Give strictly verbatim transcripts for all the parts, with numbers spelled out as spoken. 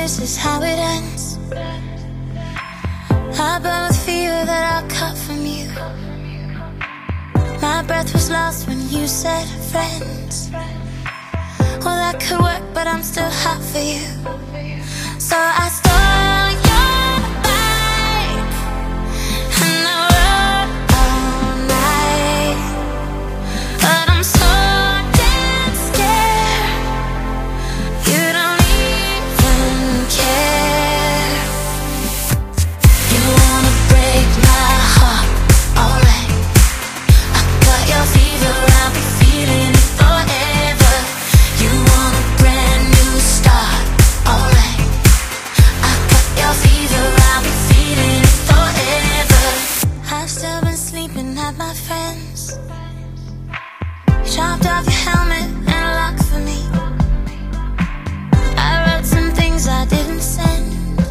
this is how it ends. I burn with fear that I'll cut from you. My breath was lost when you said friends. Well, that could work, but I'm still hot for you. So I stole your bike and I rode all night. But I'm so damn scared, you don't even care. You wanna break my heart, alright. I got your fever, I'll be feeling it forever. You want a brand new start, alright. I got your fever, I'll be feeling it forever. I've still been sleeping at my friends. You chopped off your helmet and locked for me. I wrote some things I didn't send.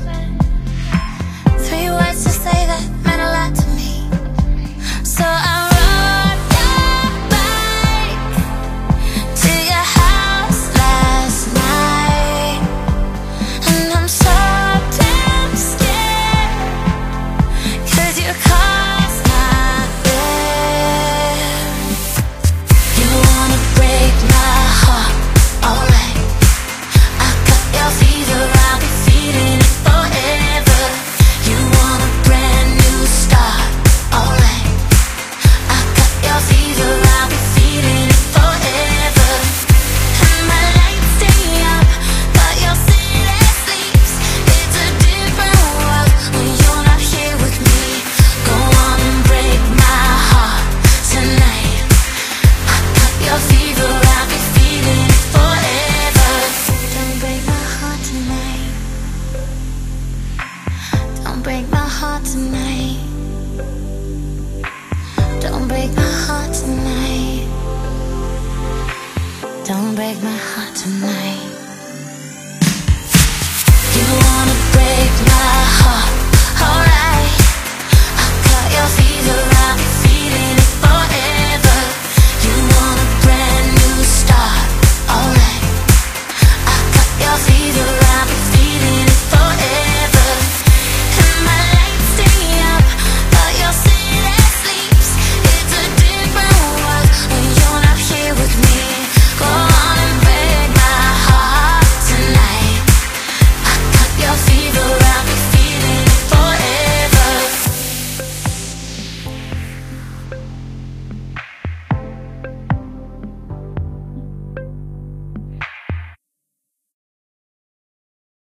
Three words to say that meant a lot to me. So I rode your bike to your house last night. And I'm so damn scared, 'cause your car's not there. You wanna break my heart, alright. I got your fever, I'll be feeling it forever. You want a brand new start, alright. I got your fever, I'll be feeling it forever. And my lights stay up, but your city sleeps. It's a different world when you're not here with me. Go on and break my heart tonight. I got your fever, I'll be feeling it forever. Don't break my heart tonight. Don't break my heart tonight. Don't break my heart tonight. Don't break my heart tonight.